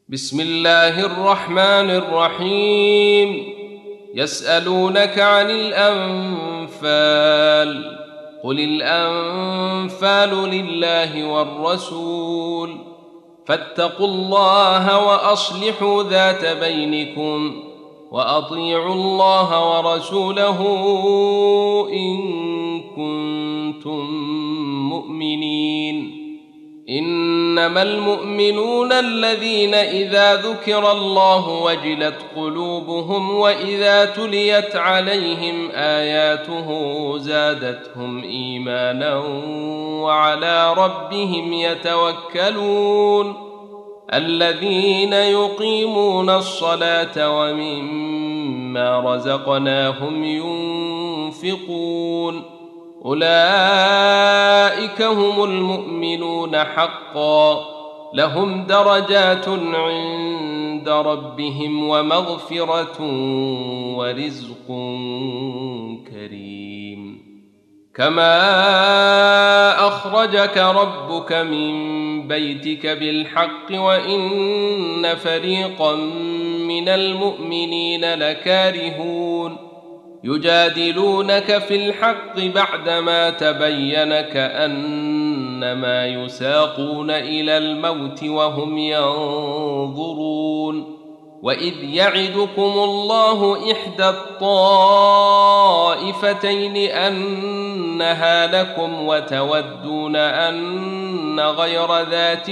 بسم الله الرحمن الرحيم. يسألونك عن الأنفال، قل الأنفال لله والرسول، فاتقوا الله وأصلحوا ذات بينكم، وأطيعوا الله ورسوله إن كنتم مؤمنين. إنما المؤمنون الذين إذا ذكر الله وجلت قلوبهم وإذا تليت عليهم آياته زادتهم إيمانا وعلى ربهم يتوكلون. الذين يقيمون الصلاة ومما رزقناهم ينفقون، أولئك هم المؤمنون حقا، لهم درجات عند ربهم ومغفرة ورزق كريم. كما أخرجك ربك من بيتك بالحق وإن فريقا من المؤمنين لكارهون، يجادلونك في الحق بعدما تبين كأنما يساقون إلى الموت وهم ينظرون. وإذ يعدكم الله إحدى الطائفتين أنها لكم وتودون أن غير ذات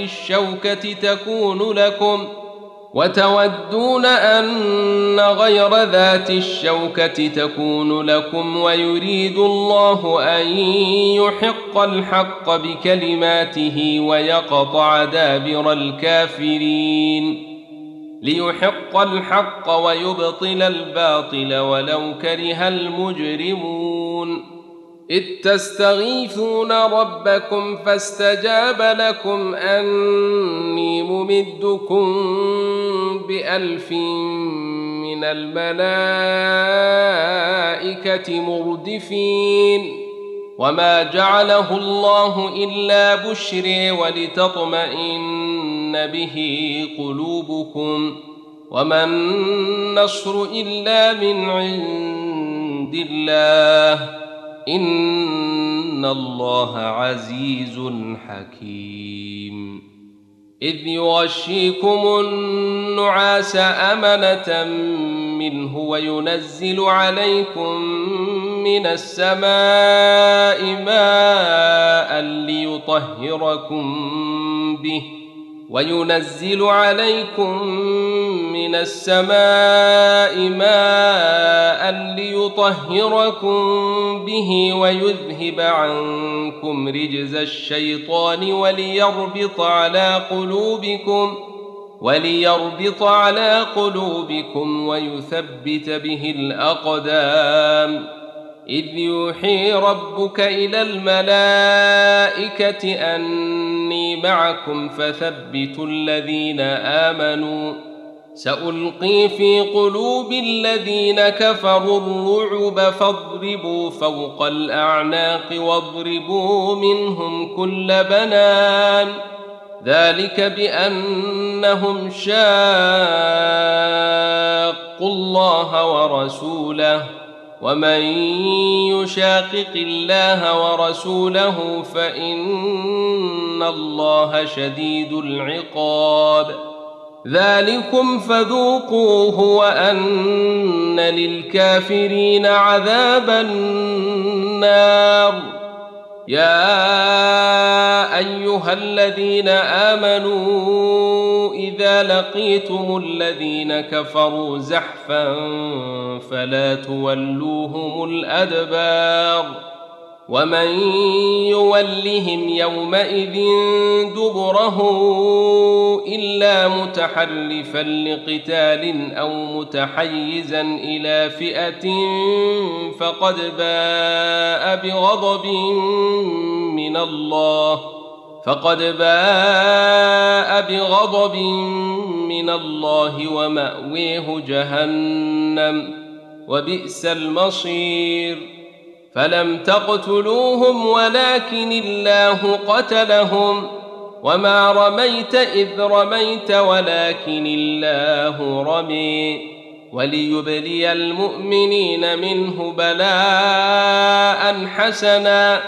الشوكة تكون لكم ويريد الله أن يحق الحق بكلماته ويقطع دابر الكافرين، ليحق الحق ويبطل الباطل ولو كره المجرمون. إذ تستغيثون ربكم فاستجاب لكم أني ممدكم ب1000 من الملائكة مردفين. وما جعله الله إلا بشرى ولتطمئن به قلوبكم، وما النصر إلا من عند الله، إن الله عزيز حكيم. إذ يغشيكم النعاس أمنة منه وينزل عليكم من السماء ماء ليطهركم به ويذهب عنكم رجز الشيطان وليربط على قلوبكم ويثبت به الأقدام. إذ يوحي ربك إلى الملائكة أني معكم فثبتوا الذين آمنوا، سألقي في قلوب الذين كفروا الرعب فاضربوا فوق الأعناق واضربوا منهم كل بنان، ذلك بأنهم شاقوا الله ورسوله، ومن يشاقق الله ورسوله فإن الله شديد العقاب. ذلكم فذوقوه وأن للكافرين عذاب النار. يا أيها الذين آمنوا إذا لقيتم الذين كفروا زحفا فلا تولوهم الأدبار، ومن يولهم يومئذ دبره إلا متحرفا لقتال أو متحيزا إلى فئة فقد باء بغضب من الله ومأويه جهنم وبئس المصير. فلم تقتلوهم ولكن الله قتلهم وما رميت إذ رميت ولكن الله رمي وليبلي المؤمنين منه بلاء حسنا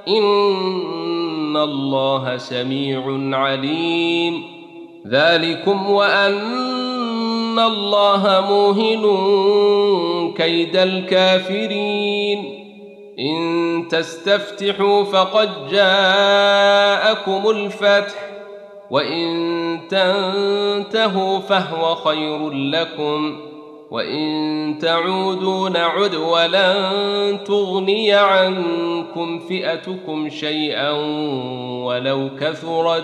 إن الله سميع عليم ذلكم وأن الله موهن كيد الكافرين إن تستفتحوا فقد جاءكم الفتح وإن تنتهوا فهو خير لكم وإن تعودوا نعد ولن تغني عنكم فئتكم شيئا ولو كثرت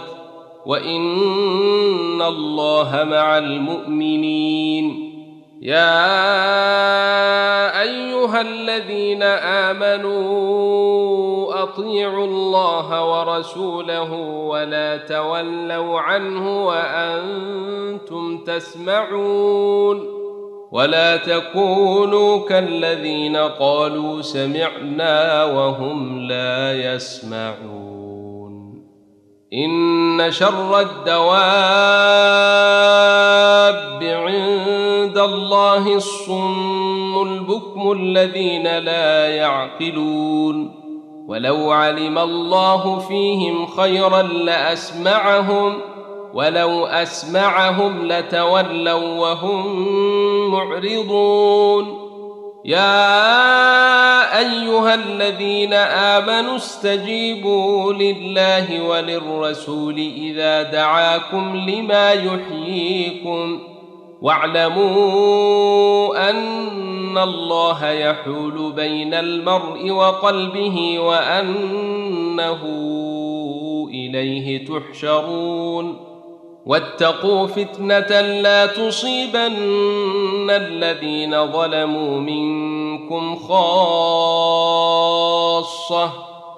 وإن الله مع المؤمنين يا أيها الذين آمنوا أطيعوا الله ورسوله ولا تولوا عنه وأنتم تسمعون ولا تكونوا كالذين قالوا سمعنا وهم لا يسمعون إن شر الدواب عند الله الصم البكم الذين لا يعقلون ولو علم الله فيهم خيرا لأسمعهم ولو أسمعهم لتولوا وهم معرضون يا أيها الذين آمنوا استجيبوا لله وللرسول إذا دعاكم لما يحييكم واعلموا أن الله يحول بين المرء وقلبه وأنه إليه تحشرون واتقوا فتنة لا تصيبن الذين ظلموا منكم خاصة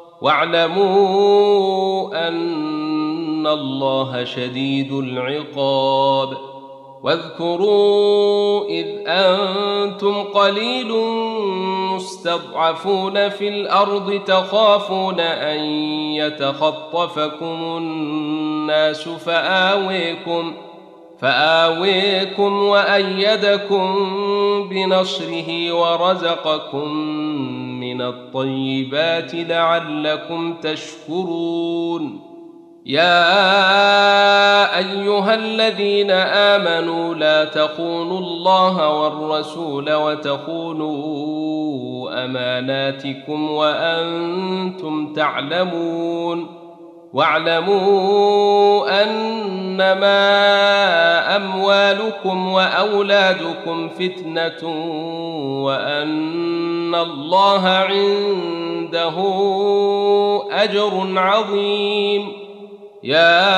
واعلموا أن الله شديد العقاب واذكروا إذ أنتم قليل مستضعفون في الأرض تخافون أن يتخطفكم الناس فآويكم وأيدكم بنصره ورزقكم من الطيبات لعلكم تشكرون يا أيها الذين آمنوا لا تخونوا الله والرسول وتخونوا أماناتكم وأنتم تعلمون واعلموا أنما أموالكم وأولادكم فتنة وأن الله عنده أجر عظيم يا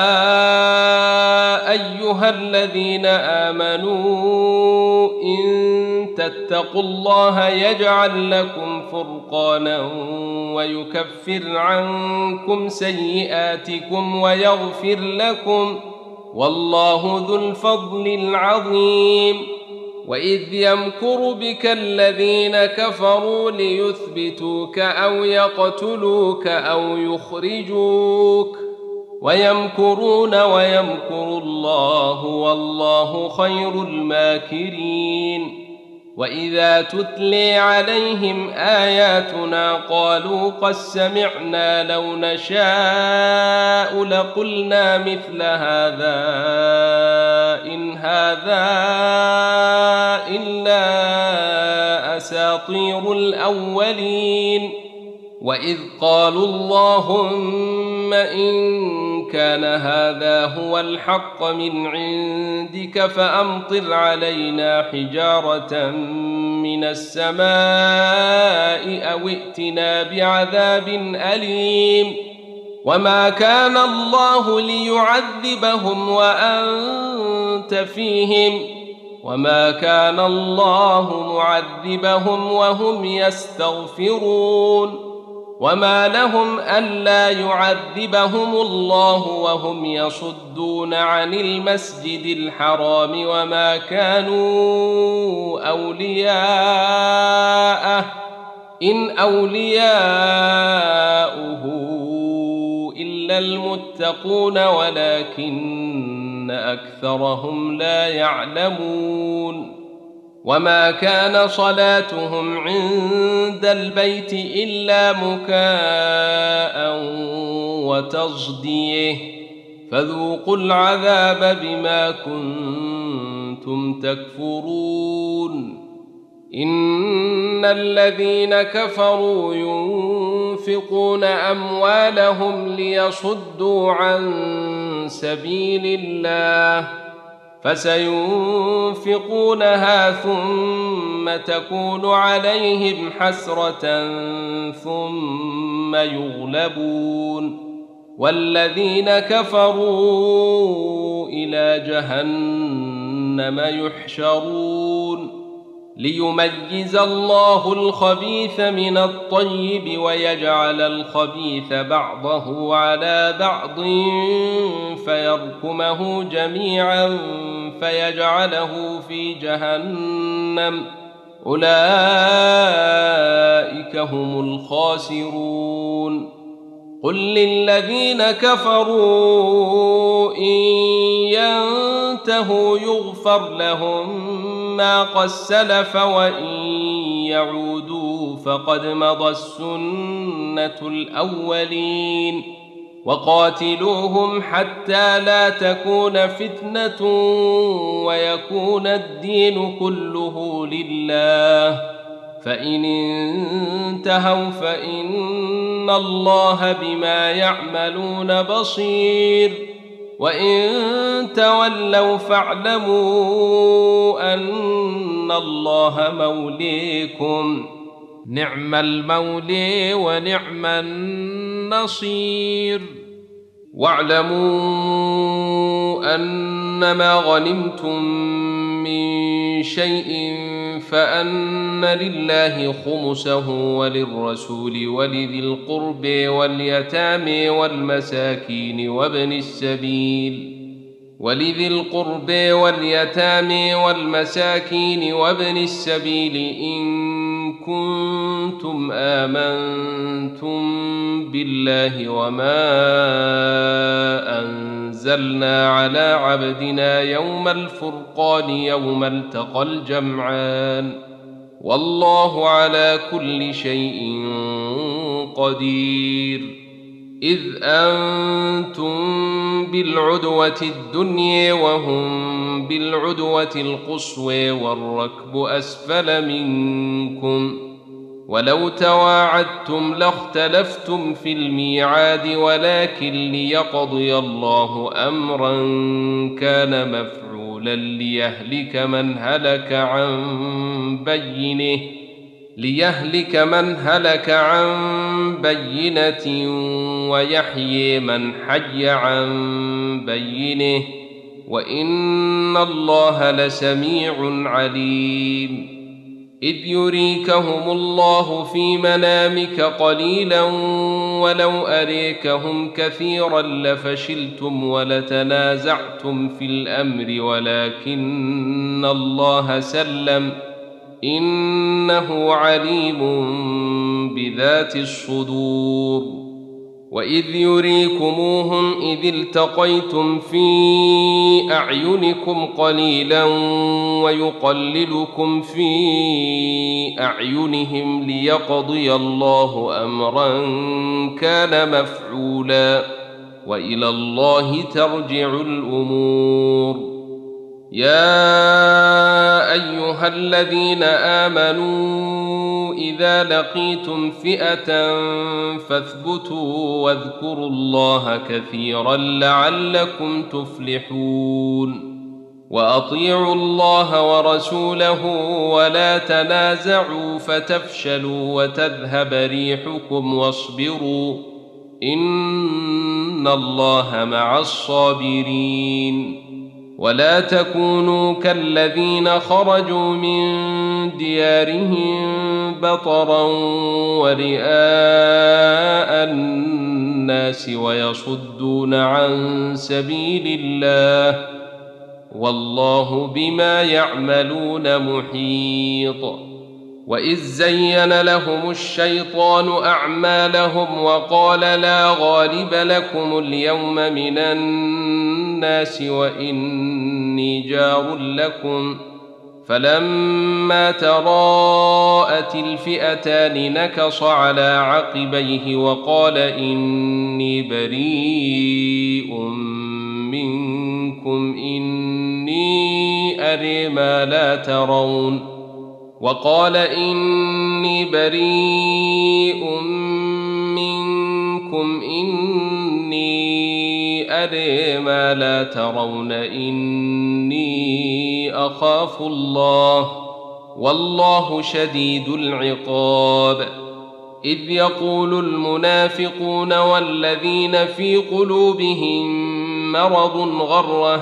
أيها الذين آمنوا إن تتقوا الله يجعل لكم فرقانا ويكفر عنكم سيئاتكم ويغفر لكم والله ذو الفضل العظيم وإذ يمكر بك الذين كفروا ليثبتوك أو يقتلوك أو يخرجوك ويمكرون ويمكر الله والله خير الماكرين وإذا تتلي عليهم آياتنا قالوا قد سمعنا لو نشاء لقلنا مثل هذا إن هذا إلا أساطير الأولين وإذ قالوا اللهم إن كان هذا هو الحق من عندك فأمطر علينا حجارة من السماء أو ائتنا بعذاب أليم وما كان الله ليعذبهم وأنت فيهم وما كان الله معذبهم وهم يستغفرون وما لهم ألا يعذبهم الله وهم يصدون عن المسجد الحرام وما كانوا أولياءه إن أولياؤه إلا إلا المتقون ولكن أكثرهم لا يعلمون وما كان صلاتهم عند البيت إلا مكاء وتصديه فذوقوا العذاب بما كنتم تكفرون إن الذين كفروا ينفقون أموالهم ليصدوا عن سبيل الله فسينفقونها ثم تكون عليهم حسرة ثم يغلبون والذين كفروا إلى جهنم يحشرون ليميز الله الخبيث من الطيب ويجعل الخبيث بعضه على بعض فيركمه جميعا فيجعله في جهنم أولئك هم الخاسرون قل للذين كفروا إن ينتهوا يغفر لهم ما قد سلف وإن يعودوا فقد مضت سنة الأولين وقاتلوهم حتى لا تكون فتنة ويكون الدين كله لله فإن انتهوا فإن الله بما يعملون بصير وإن تولوا فاعلموا أن الله موليكم نعم المولي ونعم النصير واعلموا أنما غنمتم من شيء فأن لله خمسه وللرسول ولذي القرب واليتامى والمساكين وابن السبيل إن كنتم آمنتم بالله وما أنزلنا على عبدنا يوم الفرقان يوم التقى الجمعان والله على كل شيء قدير إذ أنتم بالعدوة الدنيا وهم بالعدوة القصوى والركب أسفل منكم ولو تواعدتم لاختلفتم في الميعاد ولكن ليقضي الله أمرا كان مفعولا ليهلك من هلك عن بينة ويحيي من حي عن بينه وإن الله لسميع عليم إذ يريكهم الله في منامك قليلا ولو أريكهم كثيرا لفشلتم ولتنازعتم في الأمر ولكن الله سلم إنه عليم بذات الصدور وإذ يريكموهم إذ التقيتم في أعينكم قليلا ويقللكم في أعينهم ليقضي الله أمرا كان مفعولا وإلى الله ترجع الأمور يا أيها الذين آمنوا إذا لقيتم فئة فاثبتوا واذكروا الله كثيرا لعلكم تفلحون وأطيعوا الله ورسوله ولا تنازعوا فتفشلوا وتذهب ريحكم واصبروا إن الله مع الصابرين ولا تكونوا كالذين خرجوا من ديارهم بطرا ورئاء الناس ويصدون عن سبيل الله والله بما يعملون محيط وإذ زين لهم الشيطان أعمالهم وقال لا غالب لكم اليوم من الناس وإني جار لكم فلما تراءت الفئتان نكص على عقبيه وقال إني بريء منكم إني أرى ما لا ترون إني أخاف الله والله شديد العقاب إذ يقول المنافقون والذين في قلوبهم مرض غر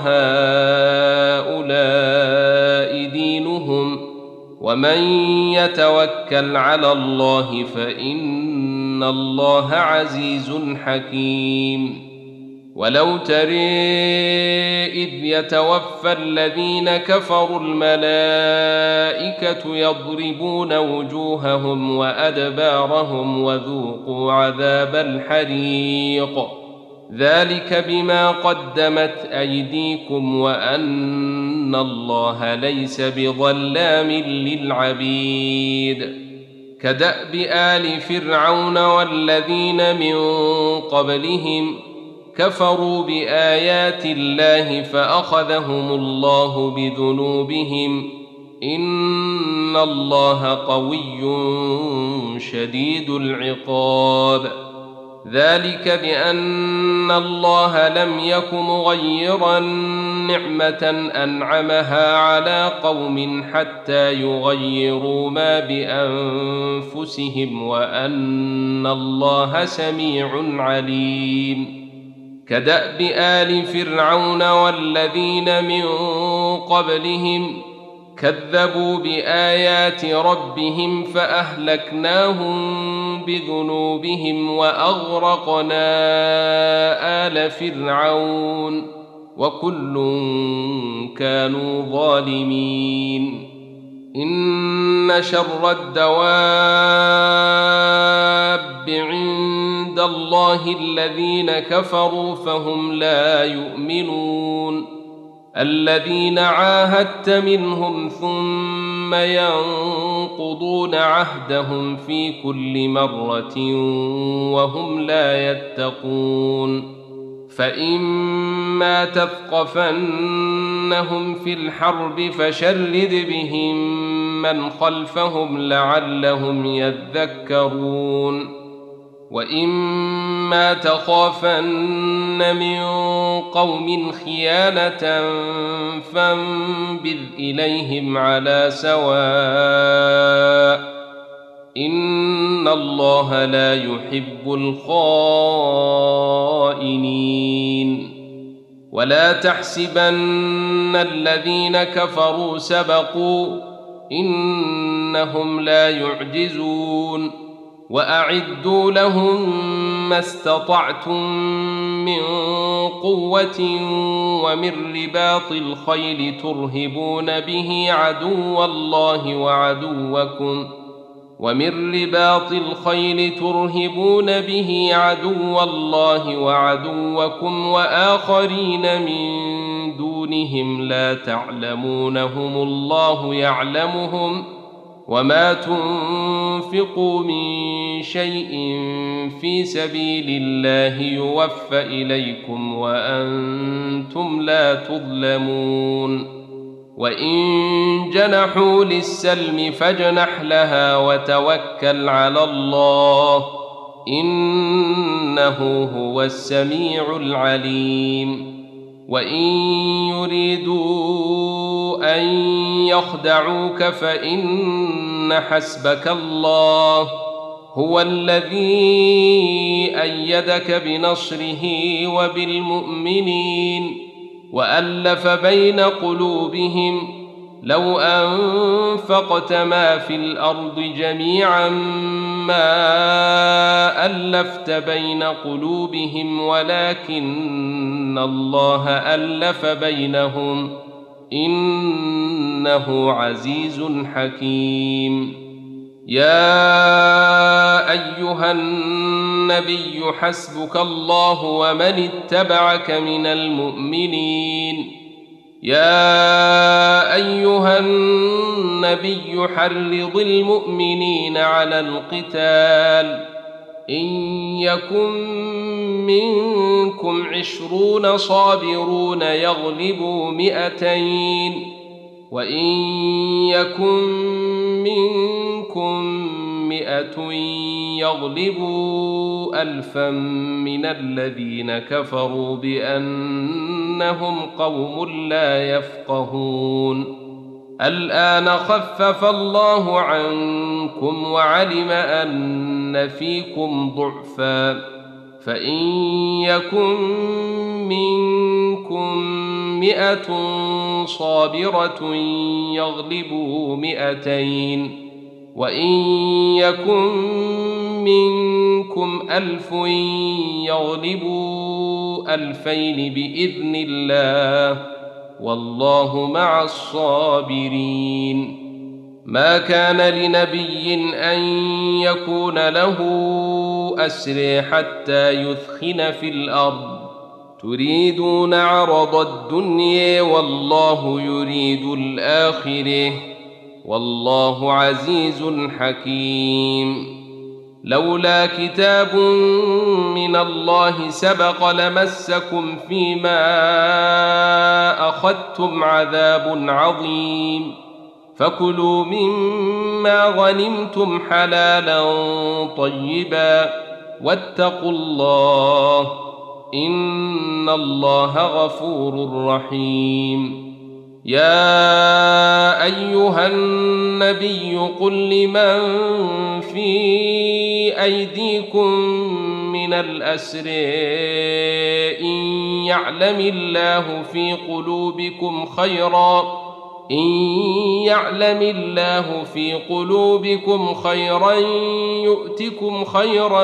هؤلاء دينهم ومن يتوكل على الله فإن الله عزيز حكيم ولو ترى إذ يتوفى الذين كفروا الملائكة يضربون وجوههم وأدبارهم وذوقوا عذاب الحريق ذلك بما قدمت أيديكم وأن الله ليس بظلام للعبيد كدأب آل فرعون والذين من قبلهم كفروا بآيات الله فأخذهم الله بذنوبهم إن الله قوي شديد العقاب ذلك بأن الله لم يك مغيرا نعمة أنعمها على قوم حتى يغيروا ما بأنفسهم وأن الله سميع عليم كدأب آل فرعون والذين من قبلهم كذبوا بآيات ربهم فأهلكناهم بذنوبهم وأغرقنا آل فرعون وكل كانوا ظالمين إن شر الدواب عند الله الذين كفروا فهم لا يؤمنون الذين عاهدت منهم ثم ينقضون عهدهم في كل مرة وهم لا يتقون فإما تثقفنهم في الحرب فشرد بهم من خلفهم لعلهم يذكرون وإما تخافن من قوم خيانة فانبذ إليهم على سواء إن الله لا يحب الخائنين ولا تحسبن الذين كفروا سبقوا إنهم لا يعجزون وأعدوا لهم ما استطعتم من قوة ومن رباط الخيل ترهبون به عدو الله وعدوكم وآخرين من دونهم لا تعلمونهم الله يعلمهم وما تنفقوا من شيء في سبيل الله يوفى إليكم وأنتم لا تظلمون وإن جنحوا للسلم فاجنح لها وتوكل على الله إنه هو السميع العليم وإن يريدوا أن يخدعوك فإن حسبك الله هو الذي أيدك بنصره وبالمؤمنين وألف بين قلوبهم لو أنفقت ما في الأرض جميعا ما ألفت بين قلوبهم ولكن الله ألف بينهم إنه عزيز حكيم يا أيها النبي حسبك الله ومن اتبعك من المؤمنين يا أيها النبي حرض المؤمنين على القتال إن يكن منكم 20 صابرون يغلبوا 200 وإن يكن منكم 100 يغلبوا 1000 من الذين كفروا بأنهم قوم لا يفقهون الآن خفف الله عنكم وعلم أن فيكم ضعفا فإن يكن منكم 100 صابرة يغلبوا 200 وإن يكن منكم 1000 يغلبوا 2000 بإذن الله والله مع الصابرين ما كان لنبي أن يكون له أسرى حتى يثخن في الأرض تريدون عرض الدنيا والله يريد الآخرة والله عزيز حكيم لولا كتاب من الله سبق لمسكم فيما أخذتم عذاب عظيم فكلوا مما غنمتم حلالا طيبا واتقوا الله إن الله غفور رحيم يا أيها النبي قل لمن في أيديكم من الأسر إن يعلم الله في قلوبكم خيرا يؤتكم خيرا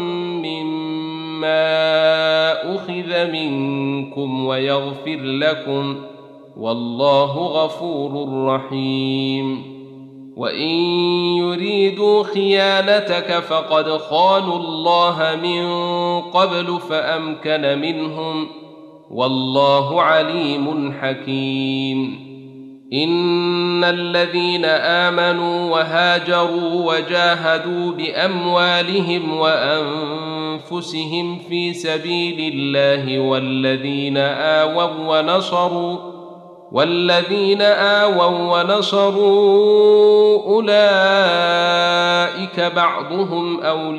مما أخذ منكم ويغفر لكم والله غفور رحيم وإن يريدوا خيانتك فقد خانوا الله من قبل فأمكن منهم والله عليم حكيم إن الذين آمنوا وهاجروا وجاهدوا بأموالهم وأنفسهم في سبيل الله والذين آووا ونصروا أولئك بعضهم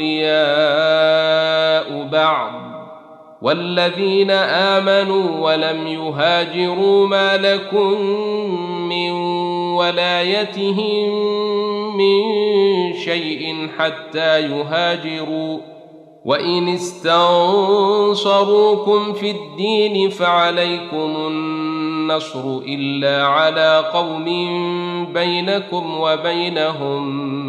أولياء بعض والذين آمنوا ولم يهاجروا ما لكم من ولايتهم من شيء حتى يهاجروا وإن استنصروكم في الدين فعليكم النصر إلا على قوم بينكم وبينهم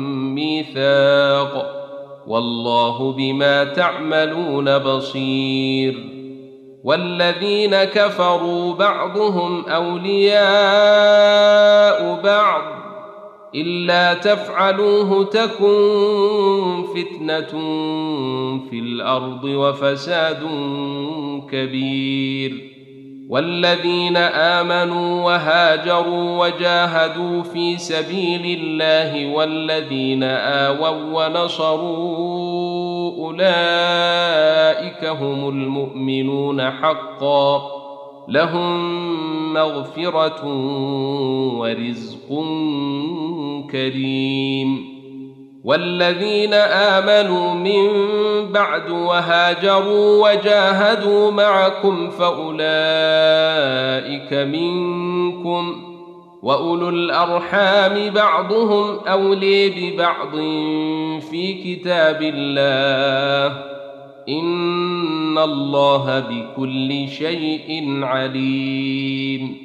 ميثاق والله بما تعملون بصير والذين كفروا بعضهم أولياء بعض إلا تفعلوه تكن فتنة في الأرض وفساد كبير والذين آمنوا وهاجروا وجاهدوا في سبيل الله والذين آووا ونصروا أولئك هم المؤمنون حقا لهم مغفرة ورزق كريم والذين آمنوا من بعد وهاجروا وجاهدوا معكم فأولئك منكم وأولو الأرحام بعضهم أولي ببعض في كتاب الله إن الله بكل شيء عليم